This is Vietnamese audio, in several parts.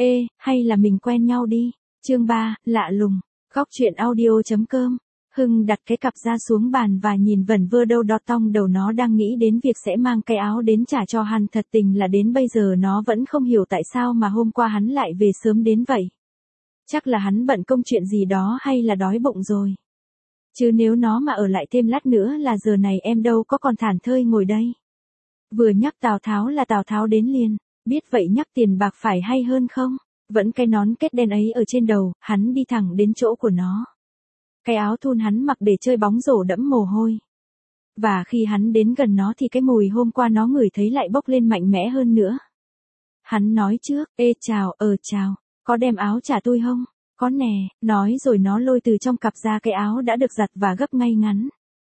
Ê, hay là mình quen nhau đi. Chương 3, lạ lùng. Góc truyện audio.com. Hưng đặt cái cặp ra xuống bàn và nhìn vẩn vơ đâu đó tong đầu, nó đang nghĩ đến việc sẽ mang cái áo đến trả cho hắn. Thật tình là đến bây giờ nó vẫn không hiểu tại sao mà hôm qua hắn lại về sớm đến vậy. Chắc là hắn bận công chuyện gì đó hay là đói bụng rồi. Chứ nếu nó mà ở lại thêm lát nữa là giờ này em đâu có còn thảnh thơi ngồi đây. Vừa nhắc Tào Tháo là Tào Tháo đến liền, biết vậy nhắc tiền bạc phải hay hơn không? Vẫn cái nón kết đen ấy ở trên đầu, hắn đi thẳng đến chỗ của nó. Cái áo thun hắn mặc để chơi bóng rổ đẫm mồ hôi. Và khi hắn đến gần nó thì cái mùi hôm qua nó ngửi thấy lại bốc lên mạnh mẽ hơn nữa. Hắn nói trước, ê chào, chào, có đem áo trả tôi không? Có nè, nói rồi nó lôi từ trong cặp ra cái áo đã được giặt và gấp ngay ngắn.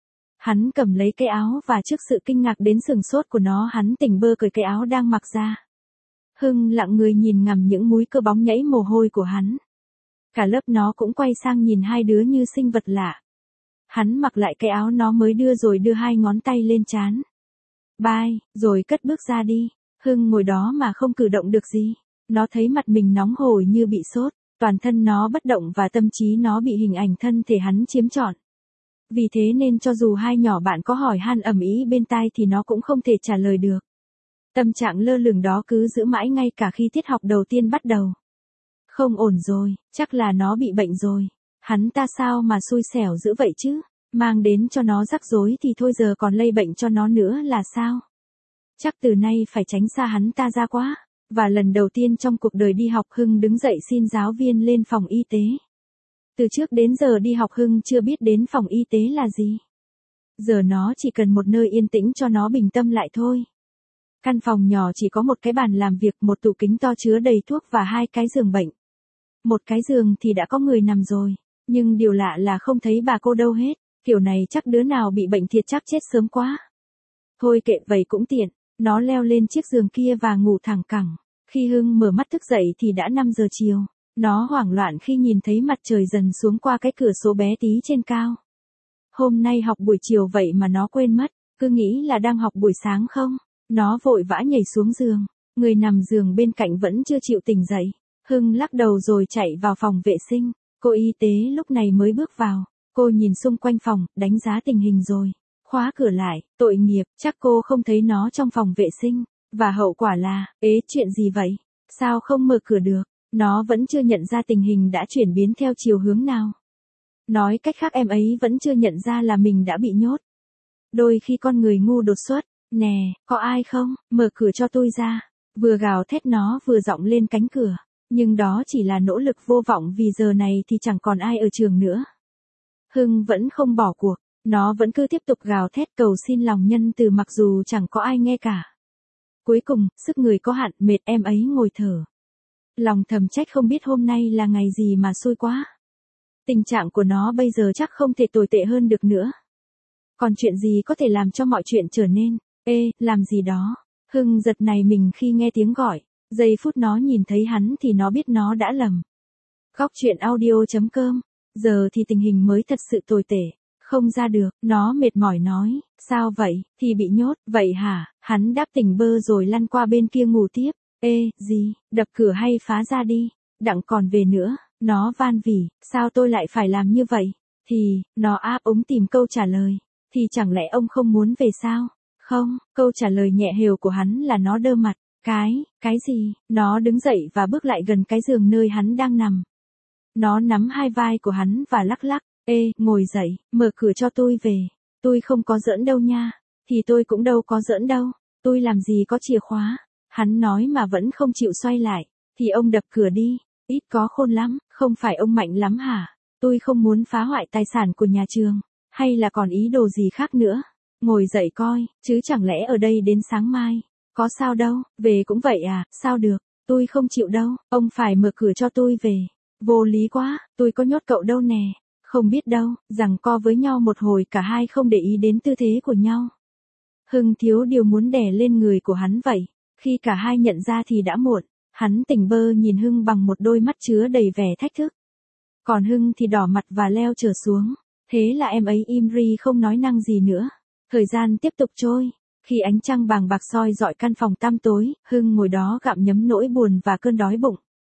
Hắn cầm lấy cái áo và trước sự kinh ngạc đến sửng sốt của nó, hắn tỉnh bơ cởi cái áo đang mặc ra. Hưng lặng người nhìn ngắm những múi cơ bóng nhảy mồ hôi của hắn. Cả lớp nó cũng quay sang nhìn hai đứa như sinh vật lạ. Hắn mặc lại cái áo nó mới đưa rồi đưa hai ngón tay lên trán. Bye, rồi cất bước ra đi. Hưng ngồi đó mà không cử động được gì. Nó thấy mặt mình nóng hổi như bị sốt, toàn thân nó bất động và tâm trí nó bị hình ảnh thân thể hắn chiếm trọn. Vì thế nên cho dù hai nhỏ bạn có hỏi han ầm ĩ bên tai thì nó cũng không thể trả lời được. Tâm trạng lơ lửng đó cứ giữ mãi ngay cả khi tiết học đầu tiên bắt đầu. Không ổn rồi, chắc là nó bị bệnh rồi. Hắn ta sao mà xui xẻo dữ vậy chứ? Mang đến cho nó rắc rối thì thôi giờ còn lây bệnh cho nó nữa là sao? Chắc từ nay phải tránh xa hắn ta ra quá. Và lần đầu tiên trong cuộc đời đi học, Hưng đứng dậy xin giáo viên lên phòng y tế. Từ trước đến giờ đi học Hưng chưa biết đến phòng y tế là gì. Giờ nó chỉ cần một nơi yên tĩnh cho nó bình tâm lại thôi. Căn phòng nhỏ chỉ có một cái bàn làm việc, một tủ kính to chứa đầy thuốc và hai cái giường bệnh. Một cái giường thì đã có người nằm rồi, nhưng điều lạ là không thấy bà cô đâu hết. Kiểu này chắc đứa nào bị bệnh thiệt chắc chết sớm quá. Thôi kệ vậy cũng tiện, nó leo lên chiếc giường kia và ngủ thẳng cẳng. Khi Hưng mở mắt thức dậy thì đã 5 giờ chiều. Nó hoảng loạn khi nhìn thấy mặt trời dần xuống qua cái cửa sổ bé tí trên cao. Hôm nay học buổi chiều vậy mà nó quên mất, cứ nghĩ là đang học buổi sáng không. Nó vội vã nhảy xuống giường, người nằm giường bên cạnh vẫn chưa chịu tỉnh dậy. Hưng lắc đầu rồi chạy vào phòng vệ sinh. Cô y tế lúc này mới bước vào. Cô nhìn xung quanh phòng, đánh giá tình hình rồi khóa cửa lại. Tội nghiệp, chắc cô không thấy nó trong phòng vệ sinh. Và hậu quả là, chuyện gì vậy? Sao không mở cửa được? Nó vẫn chưa nhận ra tình hình đã chuyển biến theo chiều hướng nào. Nói cách khác em ấy vẫn chưa nhận ra là mình đã bị nhốt. Đôi khi con người ngu đột xuất. Nè, có ai không? Mở cửa cho tôi ra. Vừa gào thét nó vừa giọng lên cánh cửa. Nhưng đó chỉ là nỗ lực vô vọng vì giờ này thì chẳng còn ai ở trường nữa. Hưng vẫn không bỏ cuộc. Nó vẫn cứ tiếp tục gào thét cầu xin lòng nhân từ mặc dù chẳng có ai nghe cả. Cuối cùng, sức người có hạn, mệt em ấy ngồi thở. Lòng thầm trách không biết hôm nay là ngày gì mà xui quá. Tình trạng của nó bây giờ chắc không thể tồi tệ hơn được nữa. Còn chuyện gì có thể làm cho mọi chuyện trở nên, làm gì đó. Hưng giật nảy mình khi nghe tiếng gọi. Giây phút nó nhìn thấy hắn thì nó biết nó đã lầm. Góc truyện audio.com. Giờ thì tình hình mới thật sự tồi tệ. Không ra được, nó mệt mỏi nói. Sao vậy, thì bị nhốt, vậy hả? Hắn đáp tỉnh bơ rồi lăn qua bên kia ngủ tiếp. Gì, đập cửa hay phá ra đi. Đặng còn về nữa, nó van vỉ, sao tôi lại phải làm như vậy? Thì, nó áp úng tìm câu trả lời. Thì chẳng lẽ ông không muốn về sao? Không, câu trả lời nhẹ hều của hắn là nó đơ mặt. Cái gì? Nó đứng dậy và bước lại gần cái giường nơi hắn đang nằm. Nó nắm hai vai của hắn và lắc lắc. Ngồi dậy, mở cửa cho tôi về. Tôi không có giỡn đâu nha. Thì tôi cũng đâu có giỡn đâu. Tôi làm gì có chìa khóa. Hắn nói mà vẫn không chịu xoay lại. Thì ông đập cửa đi. Ít có khôn lắm, không phải ông mạnh lắm hả? Tôi không muốn phá hoại tài sản của nhà trường. Hay là còn ý đồ gì khác nữa? Ngồi dậy coi, chứ chẳng lẽ ở đây đến sáng mai. Có sao đâu, về cũng vậy à, sao được, tôi không chịu đâu, ông phải mở cửa cho tôi về. Vô lý quá, tôi có nhốt cậu đâu nè. Không biết đâu, giằng co với nhau một hồi cả hai không để ý đến tư thế của nhau. Hưng thiếu điều muốn đè lên người của hắn vậy. Khi cả hai nhận ra thì đã muộn. Hắn tỉnh bơ nhìn Hưng bằng một đôi mắt chứa đầy vẻ thách thức. Còn Hưng thì đỏ mặt và leo trở xuống. Thế là em ấy im ri không nói năng gì nữa. Thời gian tiếp tục trôi. Khi ánh trăng vàng bạc soi rọi căn phòng tăm tối, Hưng ngồi đó gặm nhấm nỗi buồn và cơn đói bụng.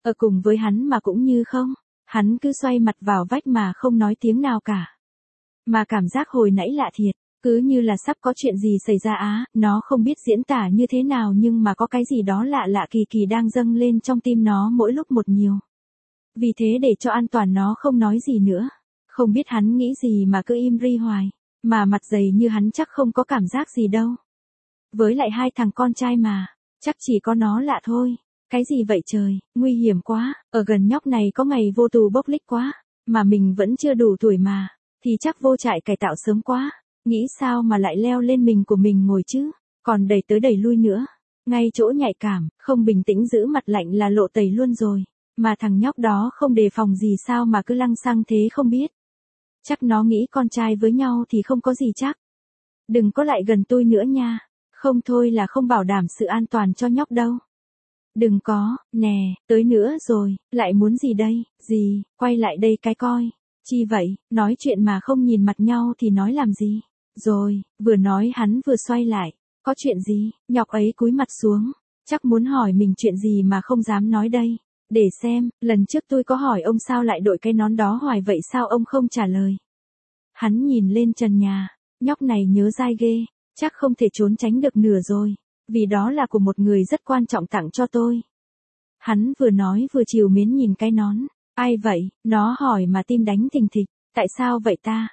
ở cùng với hắn mà cũng như không. Hắn cứ xoay mặt vào vách mà không nói tiếng nào cả. Mà cảm giác hồi nãy lạ thiệt, cứ như là sắp có chuyện gì xảy ra á, nó không biết diễn tả như thế nào nhưng mà có cái gì đó lạ lạ kỳ kỳ đang dâng lên trong tim nó mỗi lúc một nhiều. Vì thế để cho an toàn nó không nói gì nữa. Không biết hắn nghĩ gì mà cứ im ri hoài, mà mặt dày như hắn chắc không có cảm giác gì đâu. Với lại hai thằng con trai mà, chắc chỉ có nó lạ thôi. Cái gì vậy trời, nguy hiểm quá, ở gần nhóc này có ngày vô tù bốc lích quá, mà mình vẫn chưa đủ tuổi mà, thì chắc vô trại cải tạo sớm quá, nghĩ sao mà lại leo lên mình của mình ngồi chứ, còn đẩy tới đẩy lui nữa. Ngay chỗ nhạy cảm, không bình tĩnh giữ mặt lạnh là lộ tẩy luôn rồi, mà thằng nhóc đó không đề phòng gì sao mà cứ lăng xăng thế không biết. Chắc nó nghĩ con trai với nhau thì không có gì chắc. Đừng có lại gần tôi nữa nha, không thôi là không bảo đảm sự an toàn cho nhóc đâu. Đừng có, nè, tới nữa rồi, lại muốn gì đây, gì, quay lại đây cái coi. Chi vậy, nói chuyện mà không nhìn mặt nhau thì nói làm gì? Rồi, vừa nói hắn vừa xoay lại, có chuyện gì, nhóc ấy cúi mặt xuống, chắc muốn hỏi mình chuyện gì mà không dám nói đây. Để xem, lần trước tôi có hỏi ông sao lại đội cái nón đó hoài vậy sao ông không trả lời. Hắn nhìn lên trần nhà, nhóc này nhớ dai ghê, chắc không thể trốn tránh được nửa rồi. Vì đó là của một người rất quan trọng tặng cho tôi. Hắn vừa nói vừa trìu mến nhìn cái nón. Ai vậy, nó hỏi mà tim đánh thình thịch. Tại sao vậy ta,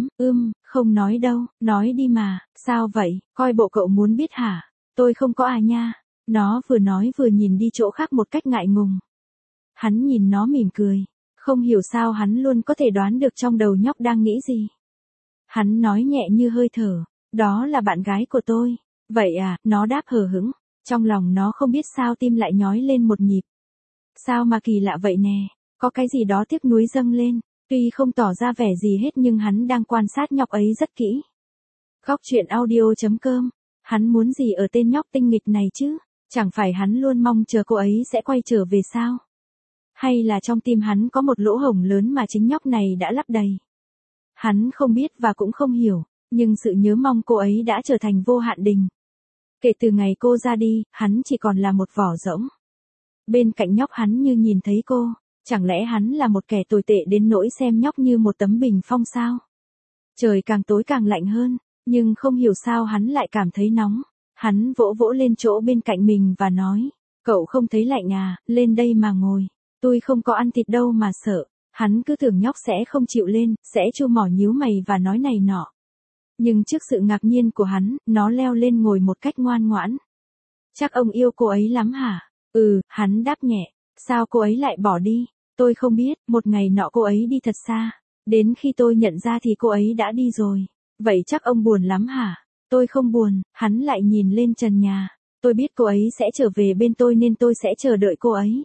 không nói đâu, nói đi mà, sao vậy, coi bộ cậu muốn biết hả? Tôi không có à nha. Nó vừa nói vừa nhìn đi chỗ khác một cách ngại ngùng. Hắn nhìn nó mỉm cười. Không hiểu sao hắn luôn có thể đoán được trong đầu nhóc đang nghĩ gì. Hắn nói nhẹ như hơi thở. Đó là bạn gái của tôi. Vậy à, nó đáp hờ hững. Trong lòng nó không biết sao tim lại nhói lên một nhịp. Sao mà kỳ lạ vậy nè, có cái gì đó tiếc nuối dâng lên. Tuy không tỏ ra vẻ gì hết nhưng hắn đang quan sát nhóc ấy rất kỹ. Góc truyện audio.com. Hắn muốn gì ở tên nhóc tinh nghịch này chứ? Chẳng phải hắn luôn mong chờ cô ấy sẽ quay trở về sao? Hay là trong tim hắn có một lỗ hổng lớn mà chính nhóc này đã lấp đầy? Hắn không biết và cũng không hiểu, nhưng sự nhớ mong cô ấy đã trở thành vô hạn đình. Kể từ ngày cô ra đi, hắn chỉ còn là một vỏ rỗng. Bên cạnh nhóc hắn như nhìn thấy cô, chẳng lẽ hắn là một kẻ tồi tệ đến nỗi xem nhóc như một tấm bình phong sao? Trời càng tối càng lạnh hơn, nhưng không hiểu sao hắn lại cảm thấy nóng. Hắn vỗ vỗ lên chỗ bên cạnh mình và nói, cậu không thấy lạnh à, lên đây mà ngồi. Tôi không có ăn thịt đâu mà sợ. Hắn cứ tưởng nhóc sẽ không chịu lên, sẽ chu mỏ nhíu mày và nói này nọ. Nhưng trước sự ngạc nhiên của hắn, nó leo lên ngồi một cách ngoan ngoãn. Chắc ông yêu cô ấy lắm hả? Hắn đáp nhẹ. Sao cô ấy lại bỏ đi? Tôi không biết, một ngày nọ cô ấy đi thật xa. Đến khi tôi nhận ra thì cô ấy đã đi rồi. Vậy chắc ông buồn lắm hả? Tôi không buồn, hắn lại nhìn lên trần nhà. Tôi biết cô ấy sẽ trở về bên tôi nên tôi sẽ chờ đợi cô ấy.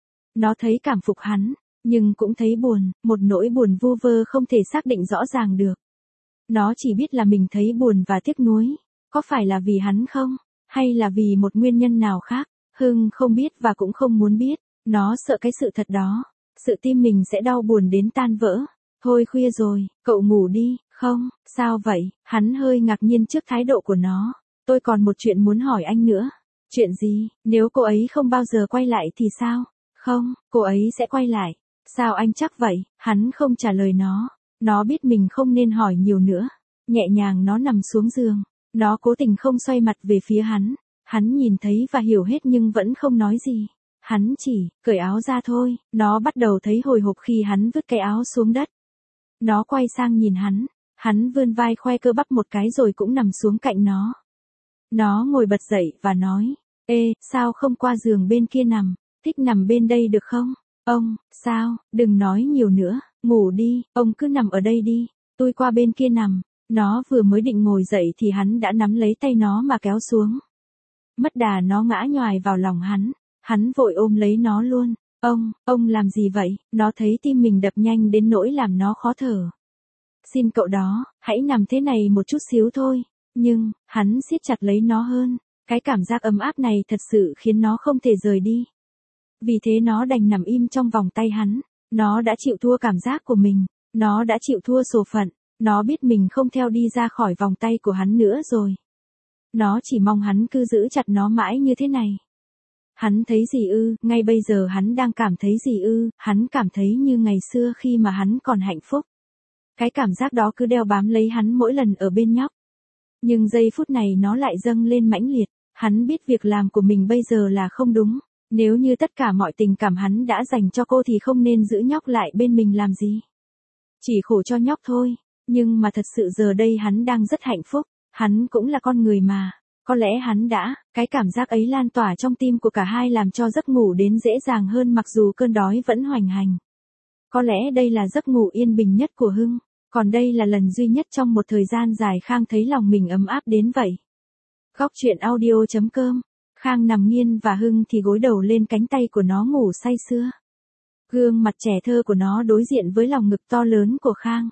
Nó thấy cảm phục hắn, nhưng cũng thấy buồn, một nỗi buồn vu vơ không thể xác định rõ ràng được. Nó chỉ biết là mình thấy buồn và tiếc nuối. Có phải là vì hắn không? Hay là vì một nguyên nhân nào khác? Hưng không biết và cũng không muốn biết. Nó sợ cái sự thật đó. Sự tim mình sẽ đau buồn đến tan vỡ. Thôi khuya rồi, cậu ngủ đi. Không, sao vậy? Hắn hơi ngạc nhiên trước thái độ của nó. Tôi còn một chuyện muốn hỏi anh nữa. Chuyện gì? Nếu cô ấy không bao giờ quay lại thì sao? Không, cô ấy sẽ quay lại. Sao anh chắc vậy? Hắn không trả lời nó. Nó biết mình không nên hỏi nhiều nữa. Nhẹ nhàng nó nằm xuống giường. Nó cố tình không xoay mặt về phía hắn. Hắn nhìn thấy và hiểu hết nhưng vẫn không nói gì. Hắn chỉ cởi áo ra thôi. Nó bắt đầu thấy hồi hộp khi hắn vứt cái áo xuống đất. Nó quay sang nhìn hắn. Hắn vươn vai khoe cơ bắp một cái rồi cũng nằm xuống cạnh nó. Nó ngồi bật dậy và nói. Ê, sao không qua giường bên kia nằm? Thích nằm bên đây được không? Ông, sao, đừng nói nhiều nữa, ngủ đi, ông cứ nằm ở đây đi, tôi qua bên kia nằm. Nó vừa mới định ngồi dậy thì hắn đã nắm lấy tay nó mà kéo xuống. Mất đà nó ngã nhoài vào lòng hắn vội ôm lấy nó luôn. Ông làm gì vậy? Nó thấy tim mình đập nhanh đến nỗi làm nó khó thở. Xin cậu đó, hãy nằm thế này một chút xíu thôi. Nhưng, hắn siết chặt lấy nó hơn. Cái cảm giác ấm áp này thật sự khiến nó không thể rời đi. Vì thế nó đành nằm im trong vòng tay hắn. Nó đã chịu thua cảm giác của mình. Nó đã chịu thua số phận. Nó biết mình không theo đi ra khỏi vòng tay của hắn nữa rồi. Nó chỉ mong hắn cứ giữ chặt nó mãi như thế này. Hắn thấy gì ư, ngay bây giờ hắn đang cảm thấy gì ư, hắn cảm thấy như ngày xưa khi mà hắn còn hạnh phúc. Cái cảm giác đó cứ đeo bám lấy hắn mỗi lần ở bên nhóc. Nhưng giây phút này nó lại dâng lên mãnh liệt, hắn biết việc làm của mình bây giờ là không đúng. Nếu như tất cả mọi tình cảm hắn đã dành cho cô thì không nên giữ nhóc lại bên mình làm gì. Chỉ khổ cho nhóc thôi, nhưng mà thật sự giờ đây hắn đang rất hạnh phúc, hắn cũng là con người mà. Có lẽ hắn đã, cái cảm giác ấy lan tỏa trong tim của cả hai làm cho giấc ngủ đến dễ dàng hơn mặc dù cơn đói vẫn hoành hành. Có lẽ đây là giấc ngủ yên bình nhất của Hưng, còn đây là lần duy nhất trong một thời gian dài Khang thấy lòng mình ấm áp đến vậy. Góc truyện audio.com, Khang nằm nghiêng và Hưng thì gối đầu lên cánh tay của nó ngủ say sưa. Gương mặt trẻ thơ của nó đối diện với lòng ngực to lớn của Khang.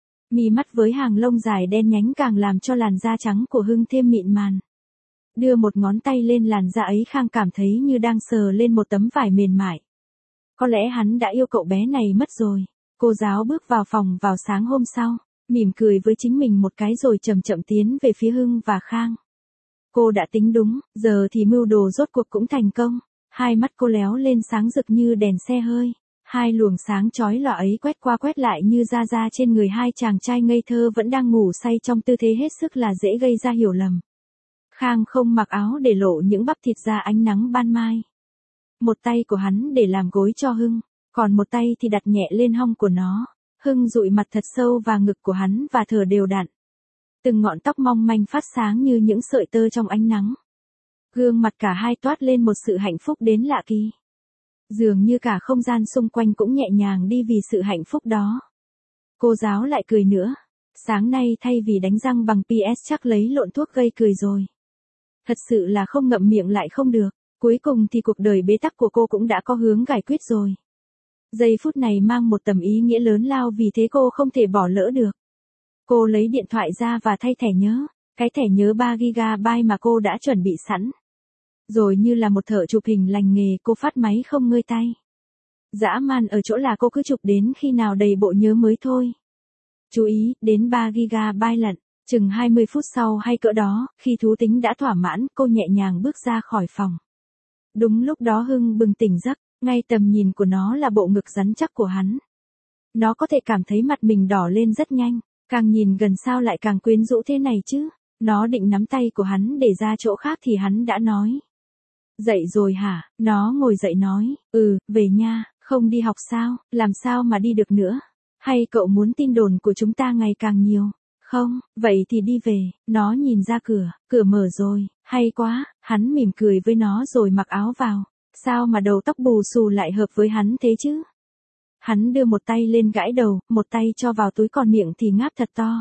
Mí mắt với hàng lông dài đen nhánh càng làm cho làn da trắng của Hưng thêm mịn màn. Đưa một ngón tay lên làn da ấy Khang cảm thấy như đang sờ lên một tấm vải mềm mại. Có lẽ hắn đã yêu cậu bé này mất rồi. Cô giáo bước vào phòng vào sáng hôm sau, mỉm cười với chính mình một cái rồi chậm chậm tiến về phía Hưng và Khang. Cô đã tính đúng, giờ thì mưu đồ rốt cuộc cũng thành công. Hai mắt cô léo lên sáng rực như đèn xe hơi. Hai luồng sáng chói lòa ấy quét qua quét lại như ra ra trên người hai chàng trai ngây thơ vẫn đang ngủ say trong tư thế hết sức là dễ gây ra hiểu lầm. Khang không mặc áo để lộ những bắp thịt ra ánh nắng ban mai. Một tay của hắn để làm gối cho Hưng, còn một tay thì đặt nhẹ lên hông của nó. Hưng dụi mặt thật sâu vào ngực của hắn và thở đều đặn. Từng ngọn tóc mong manh phát sáng như những sợi tơ trong ánh nắng. Gương mặt cả hai toát lên một sự hạnh phúc đến lạ kỳ. Dường như cả không gian xung quanh cũng nhẹ nhàng đi vì sự hạnh phúc đó. Cô giáo lại cười nữa. Sáng nay thay vì đánh răng bằng PS chắc lấy lộn thuốc gây cười rồi. Thật sự là không ngậm miệng lại không được. Cuối cùng thì cuộc đời bế tắc của cô cũng đã có hướng giải quyết rồi. Giây phút này mang một tầm ý nghĩa lớn lao vì thế cô không thể bỏ lỡ được. Cô lấy điện thoại ra và thay thẻ nhớ. Cái thẻ nhớ 3GB mà cô đã chuẩn bị sẵn. Rồi như là một thợ chụp hình lành nghề cô phát máy không ngơi tay. Dã man ở chỗ là cô cứ chụp đến khi nào đầy bộ nhớ mới thôi. Chú ý, đến 3GB lận. Chừng 20 phút sau hay cỡ đó, khi thú tính đã thỏa mãn, cô nhẹ nhàng bước ra khỏi phòng. Đúng lúc đó Hưng bừng tỉnh giấc, ngay tầm nhìn của nó là bộ ngực rắn chắc của hắn. Nó có thể cảm thấy mặt mình đỏ lên rất nhanh, càng nhìn gần sao lại càng quyến rũ thế này chứ. Nó định nắm tay của hắn để ra chỗ khác thì hắn đã nói. Dậy rồi hả? Nó ngồi dậy nói, về nha, không đi học sao, làm sao mà đi được nữa. Hay cậu muốn tin đồn của chúng ta ngày càng nhiều? Không, vậy thì đi về. Nó nhìn ra cửa, cửa mở rồi, hay quá, hắn mỉm cười với nó rồi mặc áo vào. Sao mà đầu tóc bù xù lại hợp với hắn thế chứ? Hắn đưa một tay lên gãi đầu, một tay cho vào túi còn miệng thì ngáp thật to.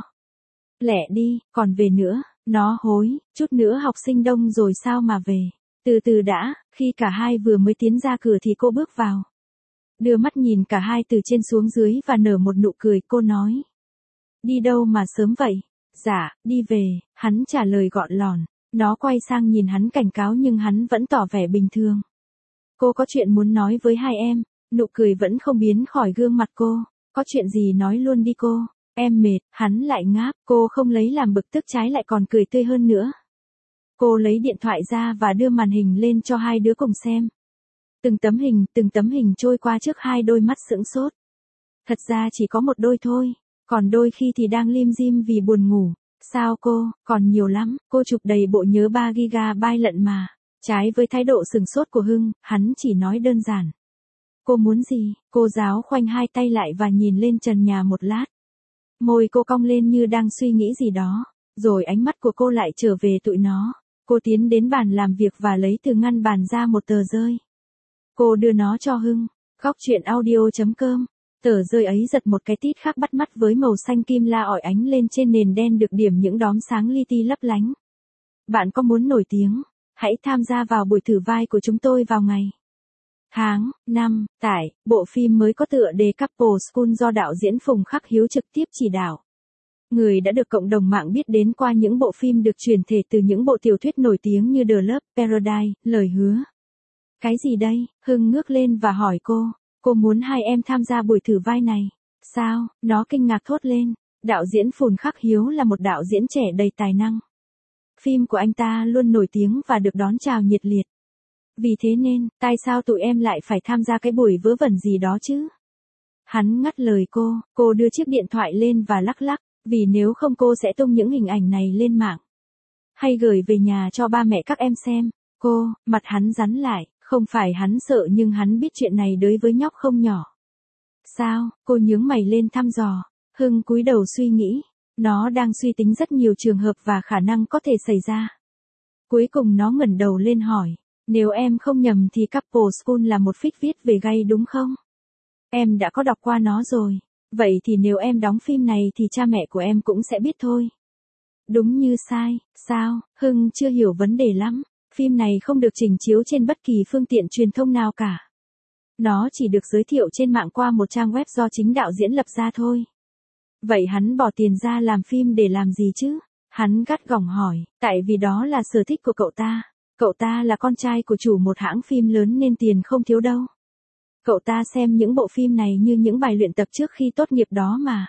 Lẹ đi, còn về nữa, nó hối, chút nữa học sinh đông rồi sao mà về. Từ từ đã, khi cả hai vừa mới tiến ra cửa thì cô bước vào. Đưa mắt nhìn cả hai từ trên xuống dưới và nở một nụ cười cô nói. Đi đâu mà sớm vậy? Dạ, đi về, hắn trả lời gọn lòn. Nó quay sang nhìn hắn cảnh cáo nhưng hắn vẫn tỏ vẻ bình thường. Cô có chuyện muốn nói với hai em, nụ cười vẫn không biến khỏi gương mặt cô. Có chuyện gì nói luôn đi cô, em mệt, hắn lại ngáp, cô không lấy làm bực tức trái lại còn cười tươi hơn nữa. Cô lấy điện thoại ra và đưa màn hình lên cho hai đứa cùng xem. Từng tấm hình trôi qua trước hai đôi mắt sững sốt. Thật ra chỉ có một đôi thôi, còn đôi khi thì đang lim dim vì buồn ngủ. Sao cô, còn nhiều lắm, cô chụp đầy bộ nhớ 3GB lận mà. Trái với thái độ sừng sốt của Hưng, hắn chỉ nói đơn giản. Cô muốn gì? Cô giáo khoanh hai tay lại và nhìn lên trần nhà một lát. Môi cô cong lên như đang suy nghĩ gì đó, rồi ánh mắt của cô lại trở về tụi nó. Cô tiến đến bàn làm việc và lấy từ ngăn bàn ra một tờ rơi. Cô đưa nó cho Hưng. Góc truyện audio.com. Tờ rơi ấy giật một cái tít khác bắt mắt với màu xanh kim la ỏi ánh lên trên nền đen được điểm những đốm sáng li ti lấp lánh. Bạn có muốn nổi tiếng? Hãy tham gia vào buổi thử vai của chúng tôi vào ngày tháng 5 tại bộ phim mới có tựa đề Couple School do đạo diễn Phùng Khắc Hiếu trực tiếp chỉ đạo. Người đã được cộng đồng mạng biết đến qua những bộ phim được chuyển thể từ những bộ tiểu thuyết nổi tiếng như The Love Paradise, Lời Hứa. Cái gì đây? Hưng ngước lên và hỏi cô. Cô muốn hai em tham gia buổi thử vai này. Sao? Nó kinh ngạc thốt lên. Đạo diễn Phùng Khắc Hiếu là một đạo diễn trẻ đầy tài năng. Phim của anh ta luôn nổi tiếng và được đón chào nhiệt liệt. Vì thế nên, tại sao tụi em lại phải tham gia cái buổi vớ vẩn gì đó chứ? Hắn ngắt lời cô đưa chiếc điện thoại lên và lắc lắc, vì nếu không cô sẽ tung những hình ảnh này lên mạng. Hay gửi về nhà cho ba mẹ các em xem. Mặt hắn rắn lại, không phải hắn sợ nhưng hắn biết chuyện này đối với nhóc không nhỏ. Sao, cô nhướng mày lên thăm dò. Hưng cúi đầu suy nghĩ, nó đang suy tính rất nhiều trường hợp và khả năng có thể xảy ra. Cuối cùng nó ngẩng đầu lên hỏi, nếu em không nhầm thì Couple School là một fic viết về gay đúng không? Em đã có đọc qua nó rồi, vậy thì nếu em đóng phim này thì cha mẹ của em cũng sẽ biết thôi. Đúng như sai, sao? Hưng chưa hiểu vấn đề lắm. Phim này không được trình chiếu trên bất kỳ phương tiện truyền thông nào cả. Nó chỉ được giới thiệu trên mạng qua một trang web do chính đạo diễn lập ra thôi. Vậy hắn bỏ tiền ra làm phim để làm gì chứ? Hắn gắt gỏng hỏi, tại vì đó là sở thích của cậu ta. Cậu ta là con trai của chủ một hãng phim lớn nên tiền không thiếu đâu. Cậu ta xem những bộ phim này như những bài luyện tập trước khi tốt nghiệp đó mà.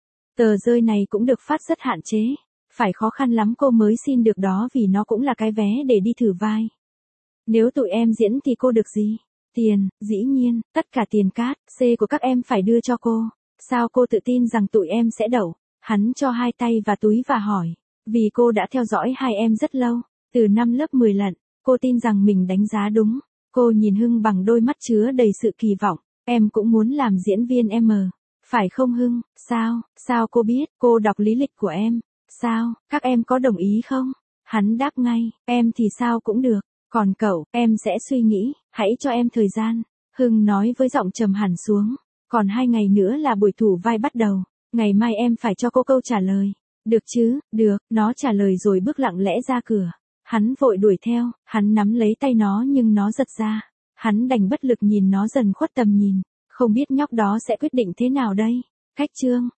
Tờ rơi này cũng được phát rất hạn chế. Phải khó khăn lắm cô mới xin được đó vì nó cũng là cái vé để đi thử vai. Nếu tụi em diễn thì cô được gì? Tiền, dĩ nhiên, tất cả tiền cát, C của các em phải đưa cho cô. Sao cô tự tin rằng tụi em sẽ đậu? Hắn cho hai tay và túi và hỏi. Vì cô đã theo dõi hai em rất lâu, từ năm lớp 10 lận, cô tin rằng mình đánh giá đúng. Cô nhìn Hưng bằng đôi mắt chứa đầy sự kỳ vọng. Em cũng muốn làm diễn viên M. Phải không Hưng? Sao cô biết? Cô đọc lý lịch của em. Sao, các em có đồng ý không? Hắn đáp ngay, em thì sao cũng được. Còn cậu, em sẽ suy nghĩ, hãy cho em thời gian. Hưng nói với giọng trầm hẳn xuống. Còn 2 ngày nữa là buổi thủ vai bắt đầu. Ngày mai em phải cho cô câu trả lời. Được chứ, được, nó trả lời rồi bước lặng lẽ ra cửa. Hắn vội đuổi theo, hắn nắm lấy tay nó nhưng nó giật ra. Hắn đành bất lực nhìn nó dần khuất tầm nhìn. Không biết nhóc đó sẽ quyết định thế nào đây. Cách chương